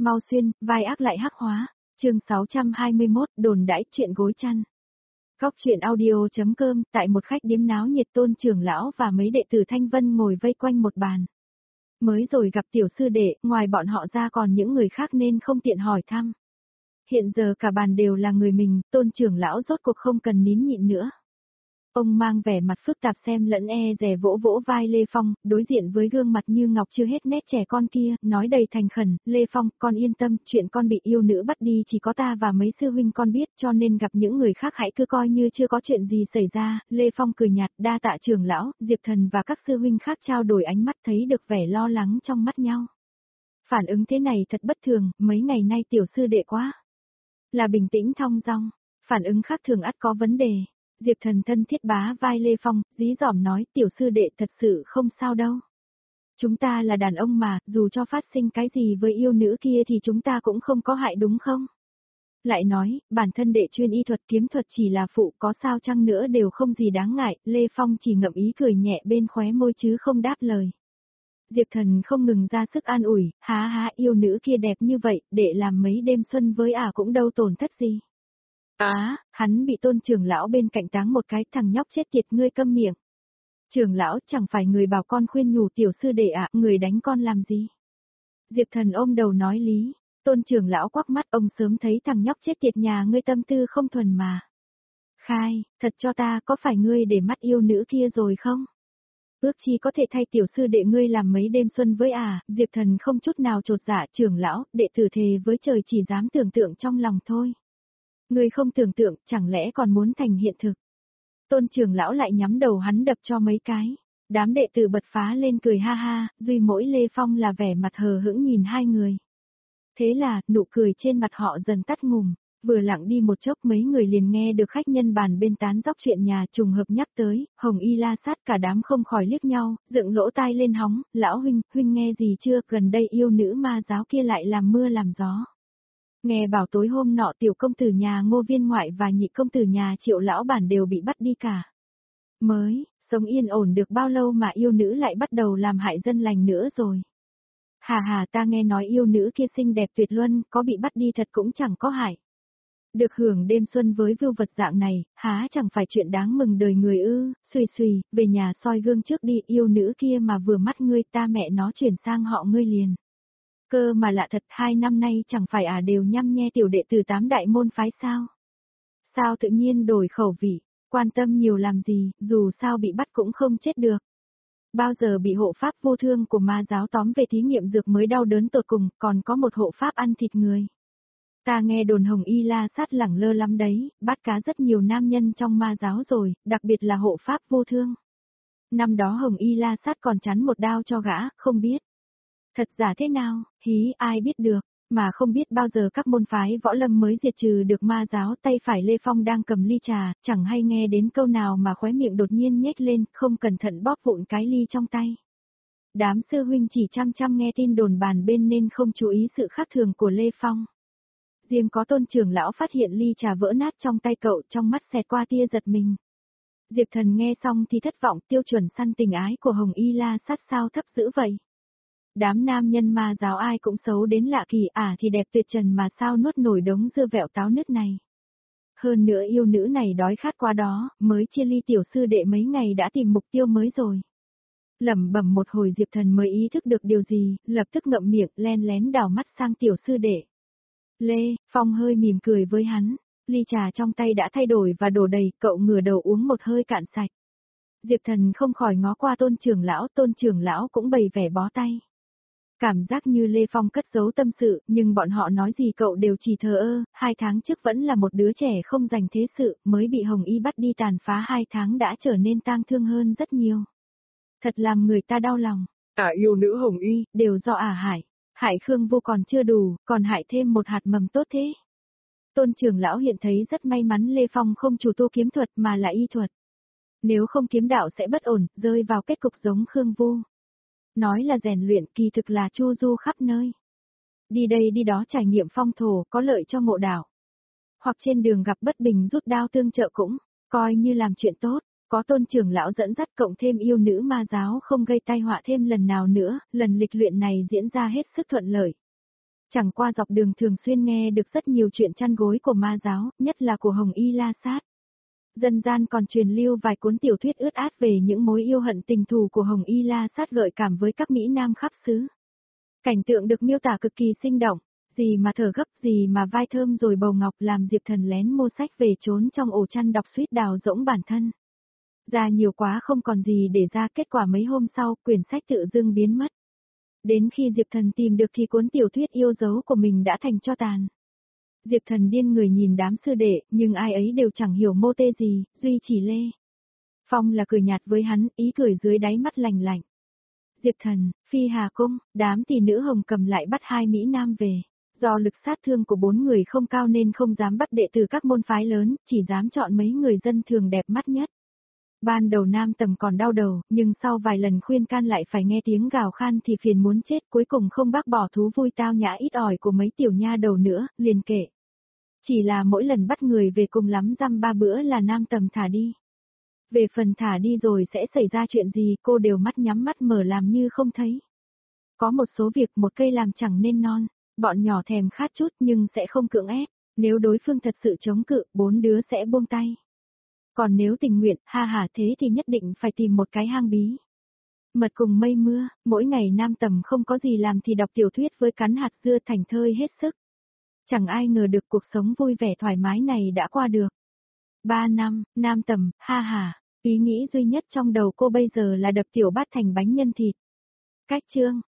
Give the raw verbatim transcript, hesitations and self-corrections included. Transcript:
mau xuyên, vai ác lại hắc hóa. Chương sáu trăm hai mươi mốt, đồn đãi chuyện gối chăn. Góc chuyện audio.com, tại một khách điếm náo nhiệt Tôn trưởng lão và mấy đệ tử Thanh Vân ngồi vây quanh một bàn. Mới rồi gặp tiểu sư đệ, ngoài bọn họ ra còn những người khác nên không tiện hỏi thăm. Hiện giờ cả bàn đều là người mình, Tôn trưởng lão rốt cuộc không cần nín nhịn nữa. Ông mang vẻ mặt phức tạp xem lẫn e dè vỗ vỗ vai Lê Phong, đối diện với gương mặt như ngọc chưa hết nét trẻ con kia, nói đầy thành khẩn, Lê Phong, con yên tâm, chuyện con bị yêu nữ bắt đi chỉ có ta và mấy sư huynh con biết, cho nên gặp những người khác hãy cứ coi như chưa có chuyện gì xảy ra. Lê Phong cười nhạt, đa tạ trưởng lão. Diệp Thần và các sư huynh khác trao đổi ánh mắt, thấy được vẻ lo lắng trong mắt nhau. Phản ứng thế này thật bất thường, mấy ngày nay tiểu sư đệ quá là bình tĩnh thong dong, phản ứng khác thường ắt có vấn đề. Diệp Thần thân thiết bá vai Lê Phong, dí dỏm nói, tiểu sư đệ thật sự không sao đâu. Chúng ta là đàn ông mà, dù cho phát sinh cái gì với yêu nữ kia thì chúng ta cũng không có hại đúng không? Lại nói, bản thân đệ chuyên y thuật kiếm thuật chỉ là phụ, có sao chăng nữa đều không gì đáng ngại. Lê Phong chỉ ngậm ý cười nhẹ bên khóe môi chứ không đáp lời. Diệp Thần không ngừng ra sức an ủi, há há yêu nữ kia đẹp như vậy, đệ làm mấy đêm xuân với ả à cũng đâu tổn thất gì. Á, à, hắn bị Tôn trưởng lão bên cạnh táng một cái, thằng nhóc chết tiệt, ngươi câm miệng. Trưởng lão, chẳng phải người bảo con khuyên nhủ tiểu sư đệ ạ, à, người đánh con làm gì? Diệp Thần ôm đầu nói lý. Tôn trưởng lão quắc mắt, ông sớm thấy thằng nhóc chết tiệt nhà ngươi tâm tư không thuần mà. Khai, thật cho ta, có phải ngươi để mắt yêu nữ kia rồi không? Ước chi có thể thay tiểu sư đệ ngươi làm mấy đêm xuân với à? Diệp Thần không chút nào chột dạ, trưởng lão, đệ tử thề với trời chỉ dám tưởng tượng trong lòng thôi. Ngươi không tưởng tượng, chẳng lẽ còn muốn thành hiện thực? Tôn trưởng lão lại nhắm đầu hắn đập cho mấy cái. Đám đệ tử bật phá lên cười ha ha, duy mỗi Lê Phong là vẻ mặt hờ hững nhìn hai người. Thế là, nụ cười trên mặt họ dần tắt ngùm. Vừa lặng đi một chốc mấy người liền nghe được khách nhân bàn bên tán dóc chuyện nhà trùng hợp nhắc tới, Hồng Y La Sát cả đám không khỏi liếc nhau, dựng lỗ tai lên hóng, lão huynh, huynh nghe gì chưa, gần đây yêu nữ ma giáo kia lại làm mưa làm gió. Nghe bảo tối hôm nọ tiểu công tử nhà Ngô Viên ngoại và nhị công tử nhà Triệu lão bản đều bị bắt đi cả. Mới, sống yên ổn được bao lâu mà yêu nữ lại bắt đầu làm hại dân lành nữa rồi. Hà hà, ta nghe nói yêu nữ kia xinh đẹp tuyệt luân, có bị bắt đi thật cũng chẳng có hại. Được hưởng đêm xuân với vưu vật dạng này, há chẳng phải chuyện đáng mừng đời người ư? Xùy xùy, về nhà soi gương trước đi, yêu nữ kia mà vừa mắt ngươi, ta mẹ nó chuyển sang họ ngươi liền. Cơ mà lạ thật, hai năm nay chẳng phải à đều nhăm nhe tiểu đệ từ tám đại môn phái sao? Sao tự nhiên đổi khẩu vị, quan tâm nhiều làm gì, dù sao bị bắt cũng không chết được. Bao giờ bị hộ pháp vô thương của ma giáo tóm về thí nghiệm dược mới đau đớn tột cùng, còn có một hộ pháp ăn thịt người. Ta nghe đồn Hồng Y La Sát lẳng lơ lắm đấy, bắt cá rất nhiều nam nhân trong ma giáo rồi, đặc biệt là hộ pháp vô thương. Năm đó Hồng Y La Sát còn chắn một đao cho gã, không biết. Thật giả thế nào, hí ai biết được, mà không biết bao giờ các môn phái võ lâm mới diệt trừ được ma giáo. Tay phải Lê Phong đang cầm ly trà, chẳng hay nghe đến câu nào mà khóe miệng đột nhiên nhếch lên, không cẩn thận bóp vụn cái ly trong tay. Đám sư huynh chỉ chăm chăm nghe tin đồn bàn bên nên không chú ý sự khác thường của Lê Phong. Riêng có Tôn trưởng lão phát hiện ly trà vỡ nát trong tay cậu, trong mắt xẹt qua tia giật mình. Diệp Thần nghe xong thì thất vọng, tiêu chuẩn săn tình ái của Hồng Y La Sát sao thấp dữ vậy? Đám nam nhân ma giáo ai cũng xấu đến lạ kỳ, à thì đẹp tuyệt trần mà sao nuốt nổi đống dưa vẹo táo nứt này. Hơn nữa yêu nữ này đói khát quá đó, mới chia ly tiểu sư đệ mấy ngày đã tìm mục tiêu mới rồi. Lẩm bẩm một hồi Diệp Thần mới ý thức được điều gì, lập tức ngậm miệng, len lén đảo mắt sang tiểu sư đệ. Lê Phong hơi mỉm cười với hắn, ly trà trong tay đã thay đổi và đổ đầy, cậu ngửa đầu uống một hơi cạn sạch. Diệp Thần không khỏi ngó qua Tôn trưởng lão, Tôn trưởng lão cũng bày vẻ bó tay. Cảm giác như Lê Phong cất giấu tâm sự, nhưng bọn họ nói gì cậu đều chỉ thờ ơ, hai tháng trước vẫn là một đứa trẻ không dành thế sự, mới bị Hồng Y bắt đi tàn phá hai tháng đã trở nên tang thương hơn rất nhiều. Thật làm người ta đau lòng. À yêu nữ Hồng Y, đều do ả hại. Hại Khương Vô còn chưa đủ, còn hại thêm một hạt mầm tốt thế. Tôn trưởng lão hiện thấy rất may mắn Lê Phong không chủ tu kiếm thuật mà là y thuật. Nếu không kiếm đạo sẽ bất ổn, rơi vào kết cục giống Khương Vô. Nói là rèn luyện, kỳ thực là chu du khắp nơi. Đi đây đi đó trải nghiệm phong thổ, có lợi cho ngộ đạo. Hoặc trên đường gặp bất bình rút đao tương trợ cũng, coi như làm chuyện tốt. Có Tôn trưởng lão dẫn dắt cộng thêm yêu nữ ma giáo không gây tai họa thêm lần nào nữa, lần lịch luyện này diễn ra hết sức thuận lợi. Chẳng qua dọc đường thường xuyên nghe được rất nhiều chuyện chăn gối của ma giáo, nhất là của Hồng Y La Sát. Dân gian còn truyền lưu vài cuốn tiểu thuyết ướt át về những mối yêu hận tình thù của Hồng Y La Sát gợi cảm với các Mỹ Nam khắp xứ. Cảnh tượng được miêu tả cực kỳ sinh động, gì mà thở gấp, gì mà vai thơm rồi bầu ngọc, làm Diệp Thần lén mua sách về trốn trong ổ chăn đọc suýt đào rỗng bản thân. Ra nhiều quá không còn gì để ra, kết quả mấy hôm sau, quyển sách tự dưng biến mất. Đến khi Diệp Thần tìm được thì cuốn tiểu thuyết yêu dấu của mình đã thành tro tàn. Diệp Thần điên người nhìn đám sư đệ, nhưng ai ấy đều chẳng hiểu mô tê gì, duy chỉ Lê Phong là cười nhạt với hắn, ý cười dưới đáy mắt lành lạnh. Diệp Thần, Phi Hà Cung, đám tỷ nữ Hồng Cầm lại bắt hai Mỹ Nam về. Do lực sát thương của bốn người không cao nên không dám bắt đệ tử các môn phái lớn, chỉ dám chọn mấy người dân thường đẹp mắt nhất. Ban đầu Nam Tầm còn đau đầu, nhưng sau vài lần khuyên can lại phải nghe tiếng gào khan thì phiền muốn chết, cuối cùng không bác bỏ thú vui tao nhã ít ỏi của mấy tiểu nha đầu nữa, liền kể. Chỉ là mỗi lần bắt người về cùng lắm dăm ba bữa là Nam Tầm thả đi. Về phần thả đi rồi sẽ xảy ra chuyện gì cô đều mắt nhắm mắt mở làm như không thấy. Có một số việc một cây làm chẳng nên non, bọn nhỏ thèm khát chút nhưng sẽ không cưỡng ép, nếu đối phương thật sự chống cự, bốn đứa sẽ buông tay. Còn nếu tình nguyện, ha hả thế thì nhất định phải tìm một cái hang bí. Mật cùng mây mưa, mỗi ngày Nam Tầm không có gì làm thì đọc tiểu thuyết với cắn hạt dưa thành thơi hết sức. Chẳng ai ngờ được cuộc sống vui vẻ thoải mái này đã qua được. Ba năm, Nam Tầm, ha hả, ý nghĩ duy nhất trong đầu cô bây giờ là đập tiểu bát thành bánh nhân thịt. Cách chương